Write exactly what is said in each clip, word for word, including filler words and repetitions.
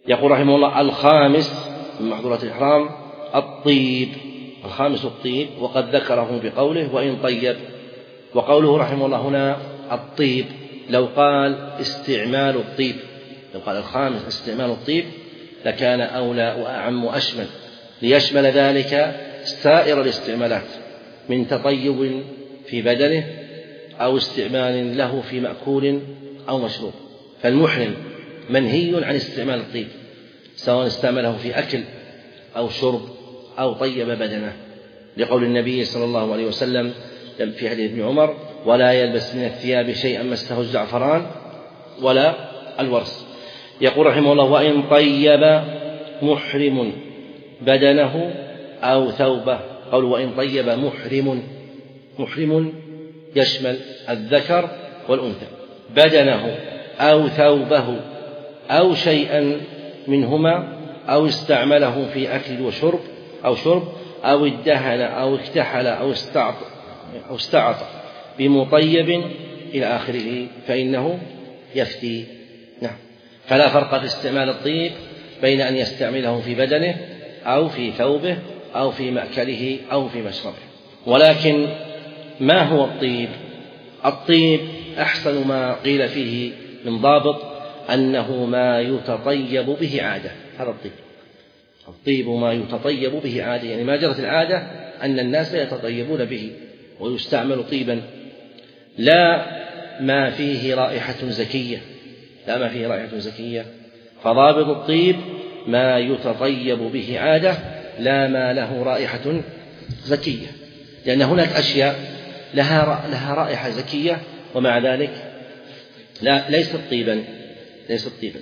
يقول رحمه الله: الخامس من محظورات الإحرام الطيب، الخامس الطيب، وقد ذكره بقوله: وإن طيب. وقوله رحمه الله هنا الطيب، لو قال استعمال الطيب، لو قال الخامس استعمال الطيب لكان أولى وأعم وأشمل، ليشمل ذلك سائر الاستعمالات من تطيب في بدنه أو استعمال له في مأكول أو مشروب. فالمحرم منهي عن استعمال الطيب، سواء استعمله في أكل أو شرب أو طيب بدنه، لقول النبي صلى الله عليه وسلم في حديث ابن عمر: ولا يلبس من الثياب شيئا مسه الزعفران ولا الورس. يقول رحمه الله: وإن طيب محرم بدنه أو ثوبه. قول وإن طيب محرم، محرم يشمل الذكر والأنثى، بدنه أو ثوبه أو شيئا منهما، أو استعمله في أكل وشرب أو شرب أو ادهن أو اكتحل أو استعط أو استعط بمطيب إلى آخره، فإنه يفتي. نعم. فلا فرق في استعمال الطيب بين أن يستعمله في بدنه أو في ثوبه أو في مأكله أو في مشربه. ولكن ما هو الطيب؟ الطيب أحسن ما قيل فيه من ضابط أنه ما يتطيب به عادة. هذا الطيب، الطيب ما يتطيب به عادة، يعني ما جرت العادة أن الناس يتطيبون به ويستعمل طيبا، لا ما فيه رائحة زكية، لا ما فيه رائحة زكية. فضابط الطيب ما يتطيب به عادة، لا ما له رائحة زكية، لأن هناك أشياء لها لها رائحة زكية ومع ذلك لا ليست طيبا، ليست طيبا.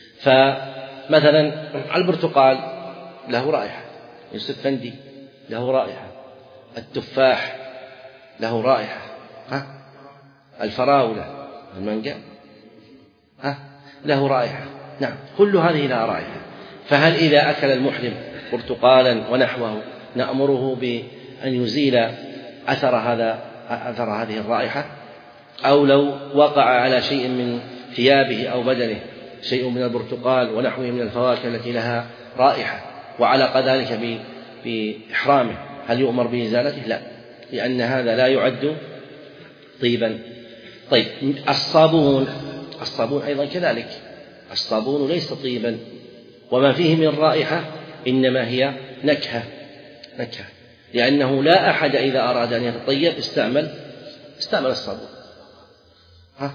فمثلا البرتقال له رائحة، السفندي له رائحة، التفاح له رائحة، ها؟ الفراولة، المانجا، ها؟ له رائحة. نعم، كل هذه لها رائحة. فهل إذا أكل المحرم برتقالا ونحوه نأمره بأن يزيل أثر هذا أثر هذه الرائحة؟ أو لو وقع على شيء من ثيابه أو بدنه شيء من البرتقال ونحوه من الفواكه التي لها رائحة وعلق ذلك بإحرامه، هل يؤمر بإزالته؟ لا، لأن هذا لا يعد طيبا. طيب، الصابون، الصابون أيضا كذلك، الصابون ليس طيبا، وما فيه من رائحة إنما هي نكهة، نكهة، لأنه لا أحد إذا أراد أن يتطيب استعمل استعمل الصابون. ها؟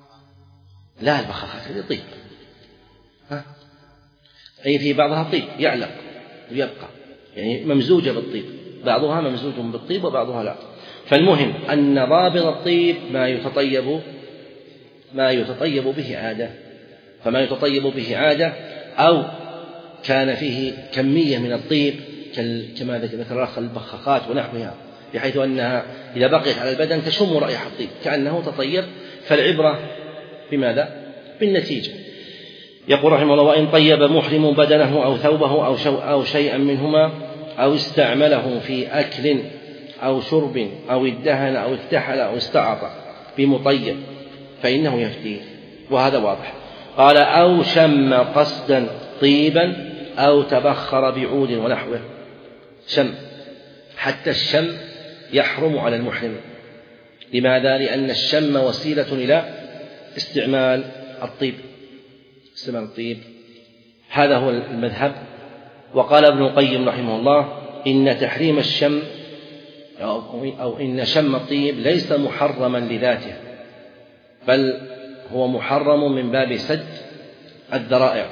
لا، البخاخات هذه طيب، ها؟ أي في بعضها طيب يعلق ويبقى، يعني ممزوجة بالطيب، بعضها ممزوج بالطيب وبعضها لا. فالمهم أن ضابط الطيب ما يتطيب ما يتطيب به عادة، فما يتطيب به عادة أو كان فيه كمية من الطيب كما ذكر الأخ البخاخات ونحوها، بحيث أنها إذا بقيت على البدن تشم رائحة الطيب كأنه تطيب. فالعبرة بماذا؟ بالنتيجة. يقول رحمه الله: وإن طيب محرم بدنه أو ثوبه أو, شو أو شيئا منهما، أو استعمله في أكل أو شرب أو ادهن أو اكتحل أو استعط بمطيب فإنه يفتي، وهذا واضح. قال: أو شم قصدا طيبا أو تبخر بعود ونحوه. شم، حتى الشم يحرم على المحرم. لماذا؟ لأن الشم وسيلة إلى استعمال الطيب، استعمال الطيب. هذا هو المذهب. وقال ابن القيم رحمه الله: إن تحريم الشم أو إن شم الطيب ليس محرما لذاته، بل هو محرم من باب سد الذرائع،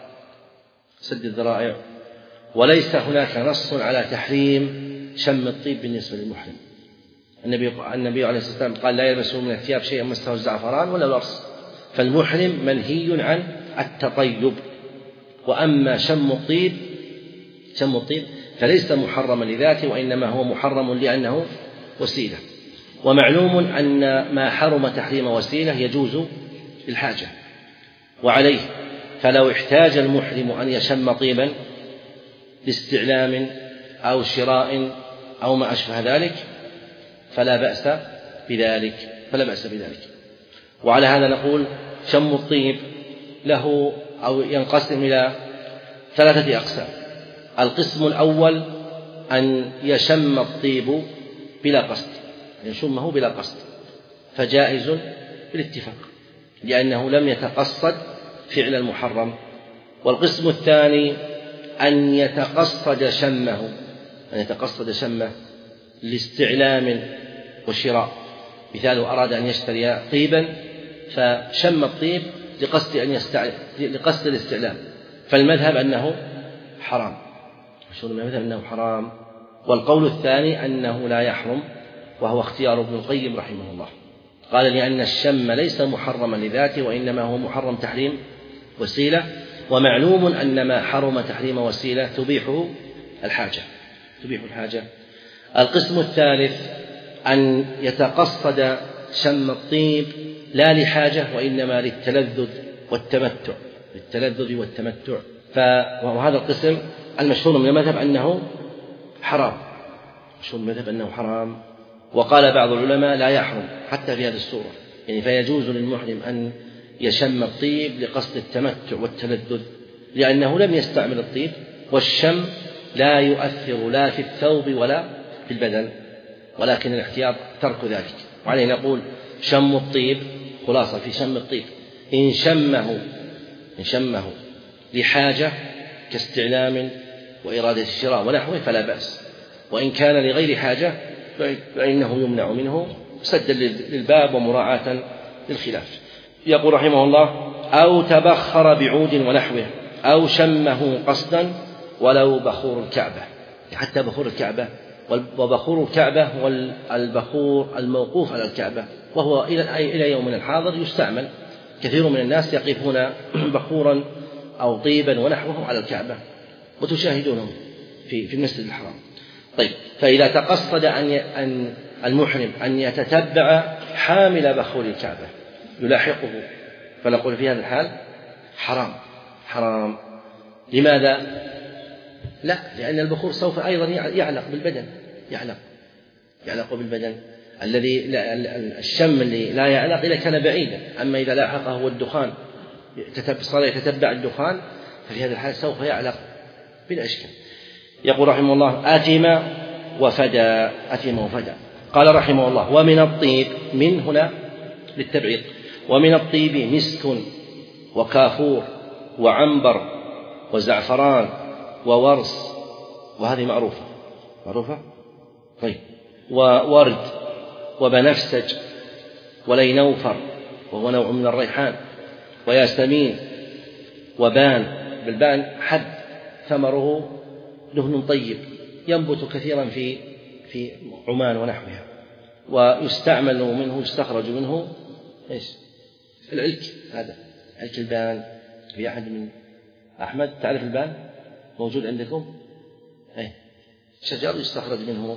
سد الذرائع، وليس هناك نص على تحريم شم الطيب بالنسبة للمحرم. النبي النبي عليه الصلاة والسلام قال: لا يلبس من الثياب شيئا مسه الزعفران ولا الورس. فالمحرم منهي عن التطيب. وأما شم الطيب شم الطيب فليس محرما لذاته، وإنما هو محرم لأنه وسيلة. ومعلوم أن ما حرم تحريم وسيلة يجوز للحاجة، وعليه فلو احتاج المحرم أن يشم طيبا لاستعلام أو شراء أو ما أشبه ذلك فلا بأس بذلك، فلا بأس بذلك. وعلى هذا نقول: شم الطيب له أو ينقسم إلى ثلاثة أقسام. القسم الأول أن يشم الطيب بلا قصد، يشمه بلا قصد، فجائز بالاتفاق لأنه لم يتقصد فعل المحرم. والقسم الثاني أن يتقصد شمه، أن يتقصد شمه لاستعلام وشراء، مثال أراد أن يشتري طيبا فشم الطيب لقصد أن يستعلم لقصد الاستعلام، فالمذهب أنه حرام، مشهور المذهب أنه حرام. والقول الثاني أنه لا يحرم، وهو اختيار ابن القيم رحمه الله، قال لأن الشم ليس محرما لذاته وإنما هو محرم تحريم وسيلة، ومعلوم أن ما حرم تحريم وسيلة تبيحه الحاجة تبيح الحاجة. القسم الثالث أن يتقصد شم الطيب لا لحاجة وإنما للتلذذ والتمتع للتلذذ والتمتع وهذا القسم المشهور من المذهب أنه حرام، مشهور من المذهب أنه حرام. وقال بعض العلماء لا يحرم حتى في هذه الصورة، يعني فيجوز للمحرم أن يشم الطيب لقصد التمتع والتلذذ لأنه لم يستعمل الطيب، والشم لا يؤثر لا في الثوب ولا في البدن، ولكن الاحتياط ترك ذلك. وعليه نقول شم الطيب خلاصة في شم الطيب إن شمه إن شمه لحاجة كاستعلام وإرادة الشراء ونحوه فلا بأس، وإن كان لغير حاجة فإنه يمنع منه سدا للباب ومراعاة للخلاف. يقول رحمه الله: أو تبخر بعود ونحوه أو شمه قصدا ولو بخور الكعبة، حتى بخور الكعبة، وبخور الكعبة هو البخور الموقوف على الكعبة، وهو إلى يومنا الحاضر يستعمل، كثير من الناس يقفون بخورا أو طيبا ونحوه على الكعبة وتشاهدونه في في المسجد الحرام. طيب، فإذا تقصد أن المحرم أن يتتبع حامل بخور الكعبة يلاحقه، فنقول في هذا الحال حرام حرام. لماذا؟ لا، لأن البخور سوف أيضا يعلق بالبدن يعلق يعلق بالبدن الذي الشم اللي لا يعلق إذا كان بعيدا، أما إذا لاحقه هو الدخان صار يتتبع الدخان ففي هذا الحال سوف يعلق بلا إشكال. يقول رحمه الله: أتم وفدى أتم وفدى. قال رحمه الله: ومن الطيب، من هنا للتبعيض، ومن الطيب مسك وكافور وعنبر وزعفران وورس، وهذه معروفة معروفة طيب، وورد وبنفسج ولينوفر وهو نوع من الريحان، وياسمين وبان، بالبان حب ثمره دهن طيب ينبت كثيرا في في عمان ونحوها، ويستعمل منه يستخرج منه ايش؟ العلك، هذا علك البان. في أحد من أحمد تعرف البان موجود عندكم؟ أي شجر يستخرج منه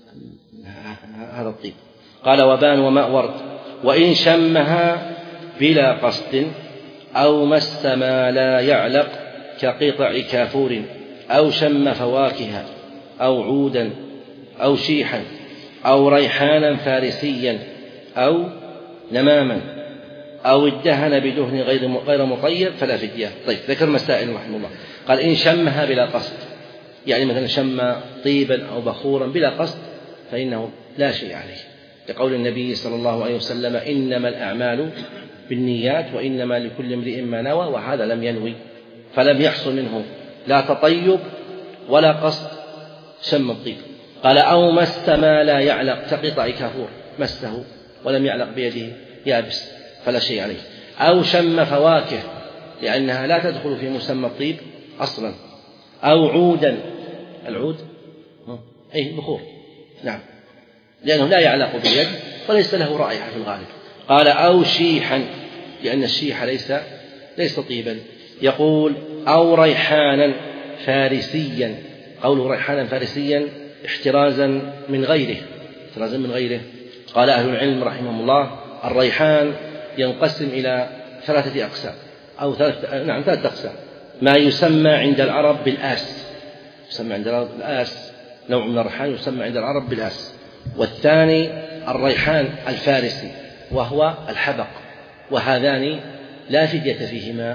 هذا الطيب. قال: وبان وماء ورد، وإن شمها بلا قصد أو مس ما لا يعلق كقطع كافور أو شم فواكه أو عودا أو شيحا أو ريحانا فارسيا أو نماما أو ادهن بدهن غير غير مطيب فلا فدية. طيب، ذكر مسائل رحمه الله. قال: إن شمها بلا قصد، يعني مثلا شم طيبا أو بخورا بلا قصد فإنه لا شيء عليه، لقول النبي صلى الله عليه وسلم: إنما الأعمال بالنيات وإنما لكل امرئ ما نوى، وهذا لم ينوي فلم يحصل منه لا تطيب ولا قصد شم الطيب. قال: أو مس ما لا يعلق كقطع كافور، مسه ولم يعلق بيده يابس فلا شيء عليه. أو شم فواكه لأنها لا تدخل في مسمى الطيب أصلا. أو عودا، العود أي بخور، نعم، لأنه لا يعلق باليد وليس له رائحة في الغالب. قال: أو شيحا، لأن الشيح ليس ليس طيبا. يقول: أو ريحانا فارسيا، قوله ريحانا فارسيا احترازا من غيره احترازا من غيره. قال أهل العلم رحمهم الله: الريحان ينقسم إلى ثلاثة أقسام أو ثلاث نعم ثلاثة أقسام. ما يسمى عند العرب بالآس، يسمى عند العرب بالآس، نوع من الريحان يسمى عند العرب بالآس. والثاني الريحان الفارسي وهو الحبق، وهذان لا فدية فيهما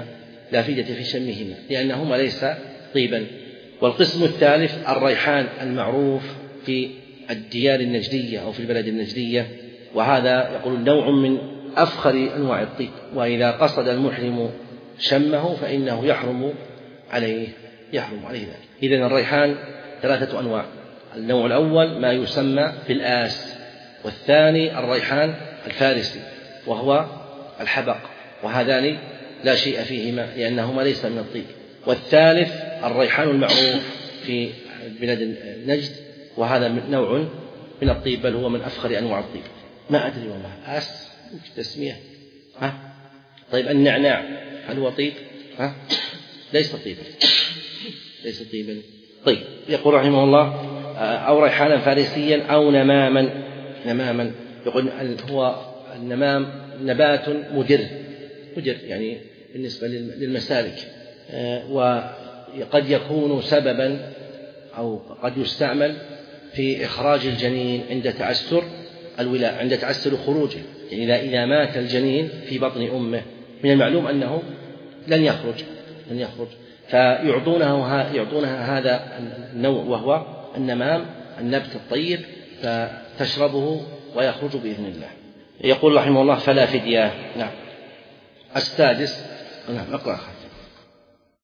لا فائدة في شمهما لأنهما ليس طيبا. والقسم الثالث الريحان المعروف في الديار النجدية أو في البلد النجدية، وهذا يقول نوع من أفخر أنواع الطيب، وإذا قصد المحرم شمه فإنه يحرم عليه يحرم عليه ذلك. إذن الريحان ثلاثة أنواع: النوع الأول ما يسمى بالآس، والثاني الريحان الفارسي وهو الحبق، وهذان لا شيء فيهما لأنهما ليس من الطيب. والثالث الريحان المعروف في بلاد نجد، وهذا نوع من الطيب، بل هو من أفخر أنواع الطيب. ما أدري والله، آس تسمية. ها؟ طيب النعناع هل هو طيب؟ ها؟ ليس طيبا، ليس طيبا. طيب يقول رحمه الله أو ريحانا فارسيا أو نماما. نماما يقول هو النمام نبات مدر، مدر يعني بالنسبة للمسالك، وقد يكون سببا أو قد يستعمل في إخراج الجنين عند تعسر الولاء، عند تعسر خروجه. يعني إذا إذا مات الجنين في بطن أمه من المعلوم أنه لن يخرج لن يخرج فيعطونه يعطونها هذا النوع وهو النمام النبت الطيب، فتشربه ويخرج بإذن الله. يقول رحمه الله فلا فدية. نعم. السادس. نعم اقرأ.